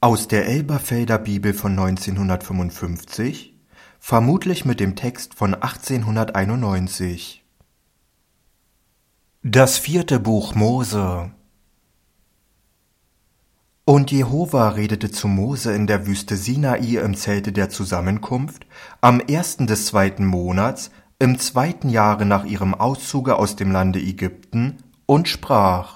Aus der Elberfelder Bibel von 1955, vermutlich mit dem Text von 1891. Das 4. Buch Mose. Und Jehova redete zu Mose in der Wüste Sinai im Zelte der Zusammenkunft am 1. des 2. Monats, im 2. Jahre nach ihrem Auszuge aus dem Lande Ägypten, und sprach: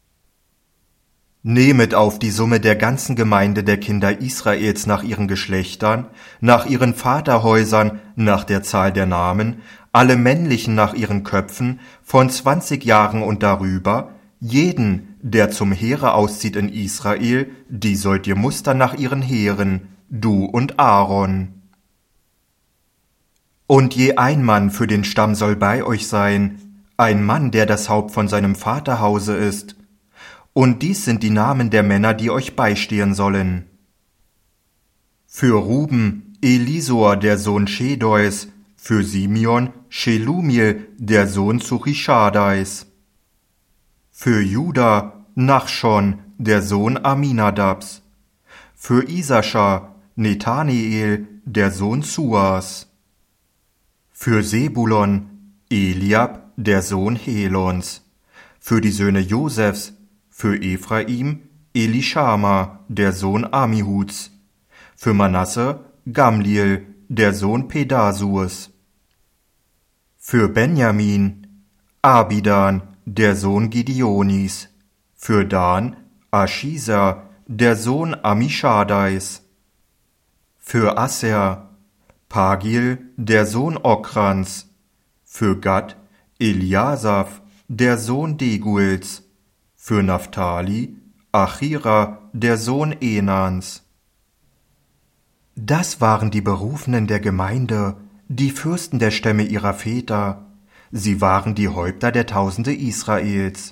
Nehmet auf die Summe der ganzen Gemeinde der Kinder Israels nach ihren Geschlechtern, nach ihren Vaterhäusern, nach der Zahl der Namen, alle männlichen nach ihren Köpfen, von 20 Jahren und darüber, jeden, der zum Heere auszieht in Israel, die sollt ihr mustern nach ihren Heeren, du und Aaron. Und je ein Mann für den Stamm soll bei euch sein, ein Mann, der das Haupt von seinem Vaterhause ist. Und dies sind die Namen der Männer, die euch beistehen sollen. Für Ruben, Elisur, der Sohn Schedeus, für Simeon, Shelumiel, der Sohn Zurischadais. Für Juda, Nachschon, der Sohn Aminadabs. Für Isaschar, Nethaneel, der Sohn Suas. Für Sebulon, Eliab, der Sohn Helons. Für die Söhne Josefs, für Ephraim, Elischama, der Sohn Amihuds. Für Manasse, Gamliel, der Sohn Pedasurs. Für Benjamin, Abidan, der Sohn Gideonis. Für Dan, Aschisa, der Sohn Amishadais. Für Asser, Pagil, der Sohn Okrans. Für Gad, Eliasaph, der Sohn Deguels. Für Naphtali, Achira, der Sohn Enans. Das waren die Berufenen der Gemeinde, die Fürsten der Stämme ihrer Väter. Sie waren die Häupter der Tausende Israels.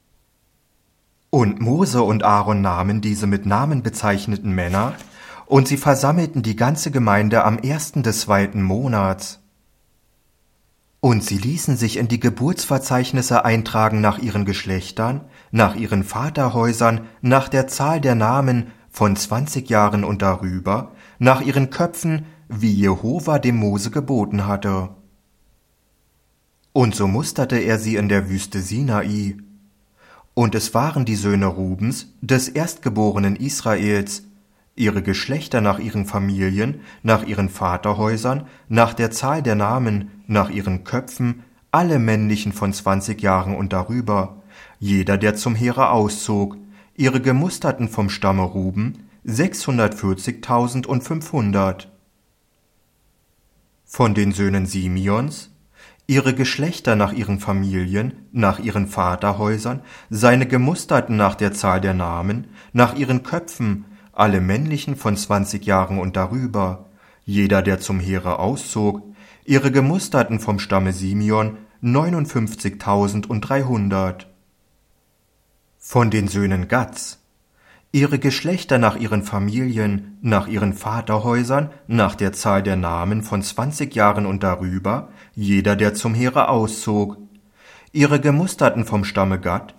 Und Mose und Aaron nahmen diese mit Namen bezeichneten Männer, und sie versammelten die ganze Gemeinde am 1. des 2. Monats. Und sie ließen sich in die Geburtsverzeichnisse eintragen nach ihren Geschlechtern, nach ihren Vaterhäusern, nach der Zahl der Namen von 20 Jahren und darüber, nach ihren Köpfen, wie Jehova dem Mose geboten hatte. Und so musterte er sie in der Wüste Sinai. Und es waren die Söhne Rubens, des Erstgeborenen Israels, ihre Geschlechter nach ihren Familien, nach ihren Vaterhäusern, nach der Zahl der Namen, nach ihren Köpfen, alle männlichen von 20 Jahren und darüber, jeder, der zum Heere auszog, ihre Gemusterten vom Stamme Ruben, 640.500. Von den Söhnen Simeons, ihre Geschlechter nach ihren Familien, nach ihren Vaterhäusern, seine Gemusterten nach der Zahl der Namen, nach ihren Köpfen, alle männlichen von 20 Jahren und darüber, jeder, der zum Heere auszog, ihre Gemusterten vom Stamme Simeon, 59.300. Von den Söhnen Gads, ihre Geschlechter nach ihren Familien, nach ihren Vaterhäusern, nach der Zahl der Namen von 20 Jahren und darüber, jeder, der zum Heere auszog, ihre Gemusterten vom Stamme Gad,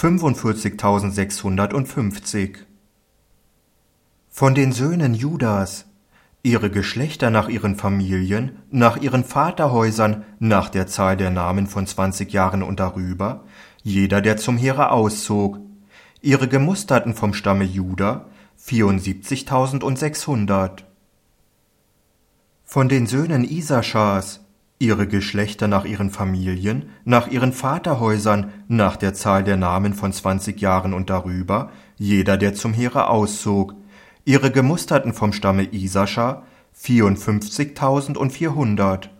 45.650. Von den Söhnen Judas, ihre Geschlechter nach ihren Familien, nach ihren Vaterhäusern, nach der Zahl der Namen von 20 Jahren und darüber, jeder, der zum Heere auszog, ihre Gemusterten vom Stamme Juda, 74.600. Von den Söhnen Isaschars, ihre Geschlechter nach ihren Familien, nach ihren Vaterhäusern, nach der Zahl der Namen von 20 Jahren und darüber, jeder, der zum Heere auszog, ihre Gemusterten vom Stamme Isaschar, 54.400.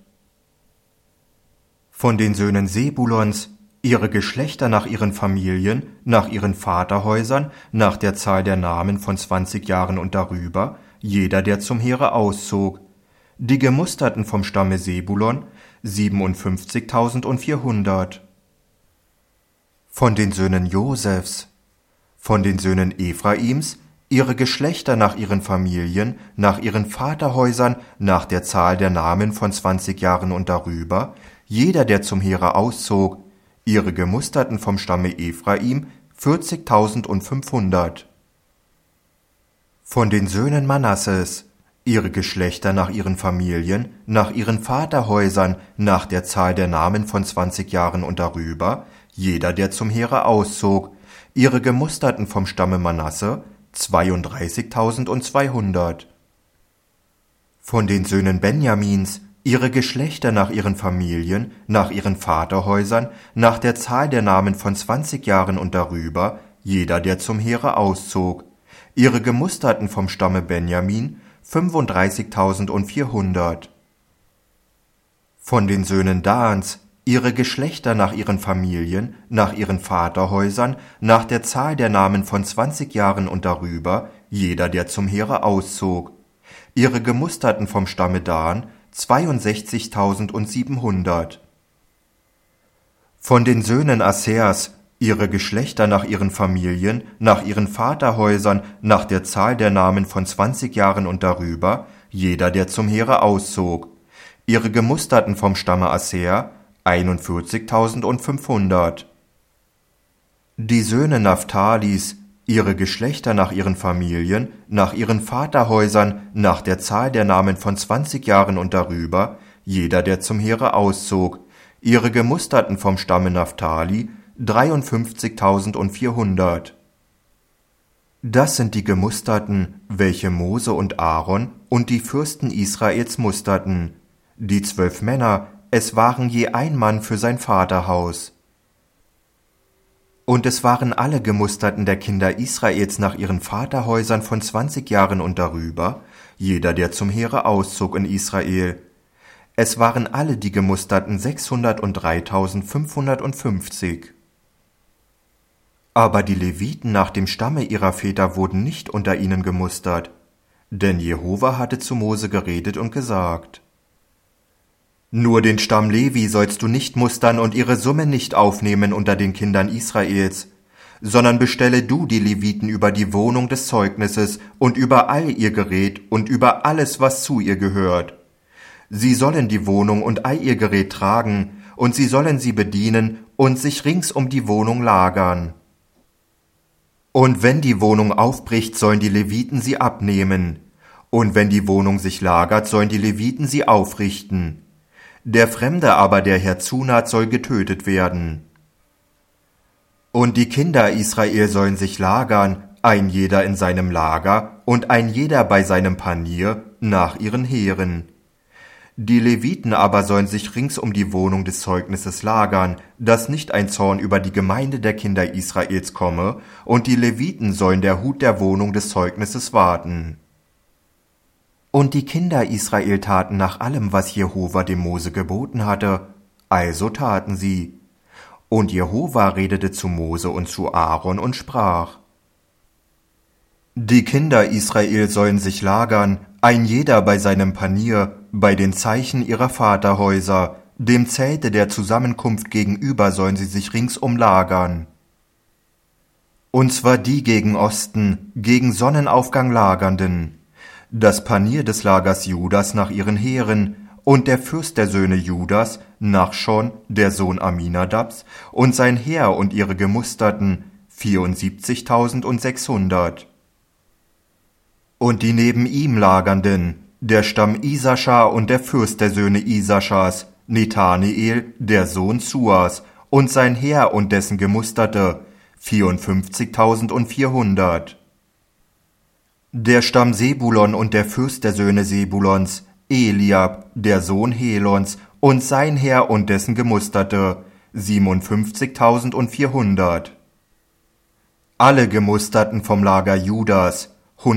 Von den Söhnen Sebulons, ihre Geschlechter nach ihren Familien, nach ihren Vaterhäusern, nach der Zahl der Namen von 20 Jahren und darüber, jeder, der zum Heere auszog, die Gemusterten vom Stamme Sebulon, 57.400. Von den Söhnen Josefs, von den Söhnen Ephraims, ihre Geschlechter nach ihren Familien, nach ihren Vaterhäusern, nach der Zahl der Namen von 20 Jahren und darüber, jeder, der zum Heere auszog, ihre Gemusterten vom Stamme Ephraim, 40.500. Von den Söhnen Manasses, ihre Geschlechter nach ihren Familien, nach ihren Vaterhäusern, nach der Zahl der Namen von 20 Jahren und darüber, jeder, der zum Heere auszog, ihre Gemusterten vom Stamme Manasse, 32.200. Von den Söhnen Benjamins, ihre Geschlechter nach ihren Familien, nach ihren Vaterhäusern, nach der Zahl der Namen von 20 Jahren und darüber, jeder, der zum Heere auszog, ihre Gemusterten vom Stamme Benjamin, 35.400. Von den Söhnen Dans, ihre Geschlechter nach ihren Familien, nach ihren Vaterhäusern, nach der Zahl der Namen von 20 Jahren und darüber, jeder, der zum Heere auszog, ihre Gemusterten vom Stamme Dan, 62.700. Von den Söhnen Assers, ihre Geschlechter nach ihren Familien, nach ihren Vaterhäusern, nach der Zahl der Namen von 20 Jahren und darüber, jeder, der zum Heere auszog, ihre Gemusterten vom Stamme Asser, 41.500. Die Söhne Naphtalis, ihre Geschlechter nach ihren Familien, nach ihren Vaterhäusern, nach der Zahl der Namen von 20 Jahren und darüber, jeder, der zum Heere auszog, ihre Gemusterten vom Stamme Naphtali, 53.400. Das sind die Gemusterten, welche Mose und Aaron und die Fürsten Israels musterten, die 12 Männer, es waren je ein Mann für sein Vaterhaus. Und es waren alle Gemusterten der Kinder Israels nach ihren Vaterhäusern von 20 Jahren und darüber, jeder, der zum Heere auszog in Israel. Es waren alle die Gemusterten 603.550. Aber die Leviten nach dem Stamme ihrer Väter wurden nicht unter ihnen gemustert, denn Jehova hatte zu Mose geredet und gesagt: Nur den Stamm Levi sollst du nicht mustern und ihre Summe nicht aufnehmen unter den Kindern Israels, sondern bestelle du die Leviten über die Wohnung des Zeugnisses und über all ihr Gerät und über alles, was zu ihr gehört. Sie sollen die Wohnung und all ihr Gerät tragen, und sie sollen sie bedienen und sich rings um die Wohnung lagern. Und wenn die Wohnung aufbricht, sollen die Leviten sie abnehmen, und wenn die Wohnung sich lagert, sollen die Leviten sie aufrichten. Der Fremde aber, der herzunaht, soll getötet werden. Und die Kinder Israel sollen sich lagern, ein jeder in seinem Lager und ein jeder bei seinem Panier nach ihren Heeren. Die Leviten aber sollen sich rings um die Wohnung des Zeugnisses lagern, dass nicht ein Zorn über die Gemeinde der Kinder Israels komme, und die Leviten sollen der Hut der Wohnung des Zeugnisses warten. Und die Kinder Israel taten nach allem, was Jehova dem Mose geboten hatte, also taten sie. Und Jehova redete zu Mose und zu Aaron und sprach: Die Kinder Israel sollen sich lagern, ein jeder bei seinem Panier, bei den Zeichen ihrer Vaterhäuser, dem Zelte der Zusammenkunft gegenüber sollen sie sich ringsum lagern. Und zwar die gegen Osten, gegen Sonnenaufgang lagernden, das Panier des Lagers Judas nach ihren Heeren, und der Fürst der Söhne Judas, Nachschon, der Sohn Aminadabs, und sein Heer und ihre Gemusterten, 74.600. Und die neben ihm lagernden, der Stamm Isaschar und der Fürst der Söhne Isaschars, Nethaneel, der Sohn Suas, und sein Heer und dessen Gemusterte, 54.400. Der Stamm Sebulon und der Fürst der Söhne Sebulons, Eliab, der Sohn Helons, und sein Heer und dessen Gemusterte, 57.400. Alle Gemusterten vom Lager Judas,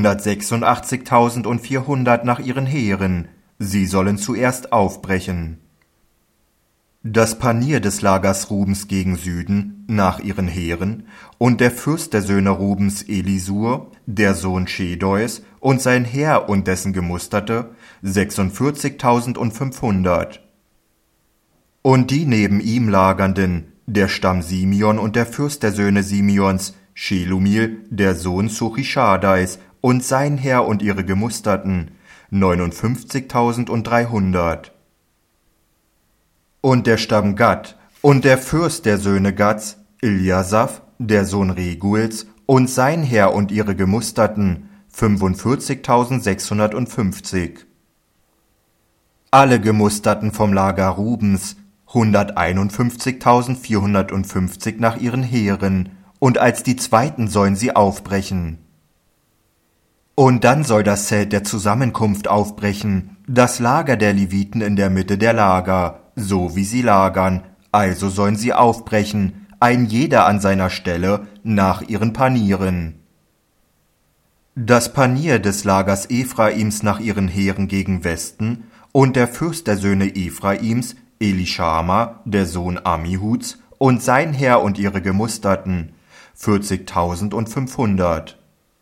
186.400 nach ihren Heeren, sie sollen zuerst aufbrechen. Das Panier des Lagers Rubens gegen Süden, nach ihren Heeren, und der Fürst der Söhne Rubens Elisur, der Sohn Schedeus, und sein Heer und dessen Gemusterte, 46.500. Und die neben ihm lagernden, der Stamm Simeon und der Fürst der Söhne Simeons, Shelumil, der Sohn Surishadais, und sein Heer und ihre Gemusterten, 59.300. Und der Stamm Gad und der Fürst der Söhne Gads, Eliasaph, der Sohn Reguels, und sein Heer und ihre Gemusterten, 45.650. Alle Gemusterten vom Lager Rubens, 151.450 nach ihren Heeren, und als die Zweiten sollen sie aufbrechen. Und dann soll das Zelt der Zusammenkunft aufbrechen, das Lager der Leviten in der Mitte der Lager, so wie sie lagern, also sollen sie aufbrechen, ein jeder an seiner Stelle, nach ihren Panieren. Das Panier des Lagers Ephraims nach ihren Heeren gegen Westen und der Fürst der Söhne Ephraims, Elischama, der Sohn Ammihuds, und sein Heer und ihre Gemusterten, 40.500.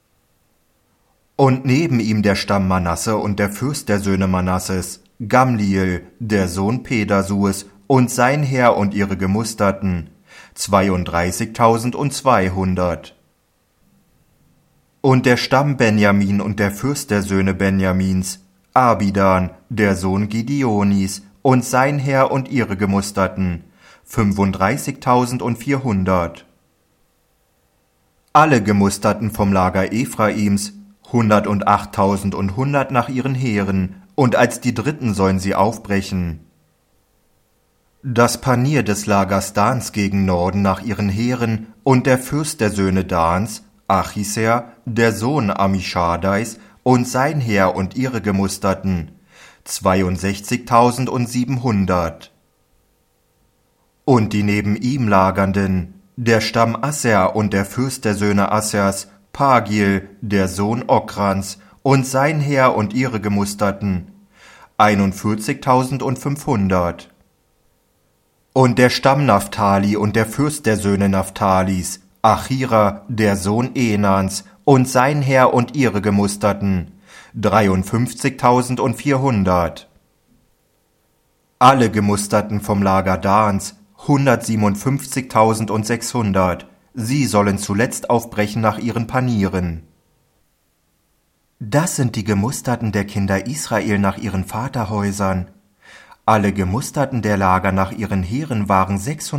Und neben ihm der Stamm Manasse und der Fürst der Söhne Manasses, Gamliel, der Sohn Pedasues, und sein Heer und ihre Gemusterten, 32.200. Und der Stamm Benjamin und der Fürst der Söhne Benjamins, Abidan, der Sohn Gideonis, und sein Heer und ihre Gemusterten, 35.400. Alle Gemusterten vom Lager Ephraims, 108.100 nach ihren Heeren, und als die Dritten sollen sie aufbrechen. Das Panier des Lagers Dans gegen Norden nach ihren Heeren und der Fürst der Söhne Dans, Achiser, der Sohn Ammischadais, und sein Heer und ihre Gemusterten, 62.700. Und die neben ihm lagernden, der Stamm Asser und der Fürst der Söhne Assers, Pagiel, der Sohn Okrans, und sein Heer und ihre Gemusterten, 41.500. Und der Stamm Naphtali und der Fürst der Söhne Naphtalis, Achira, der Sohn Enans, und sein Heer und ihre Gemusterten, 53.400. Alle Gemusterten vom Lager Dans, 157.600, sie sollen zuletzt aufbrechen nach ihren Panieren. Das sind die Gemusterten der Kinder Israel nach ihren Vaterhäusern. Alle Gemusterten der Lager nach ihren Heeren waren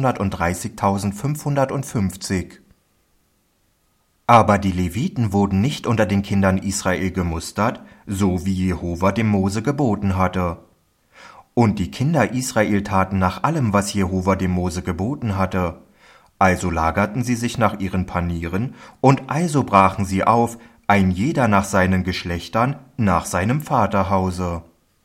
630.550. Aber die Leviten wurden nicht unter den Kindern Israel gemustert, so wie Jehova dem Mose geboten hatte. Und die Kinder Israel taten nach allem, was Jehova dem Mose geboten hatte. Also lagerten sie sich nach ihren Panieren, und also brachen sie auf, ein jeder nach seinen Geschlechtern, nach seinem Vaterhause.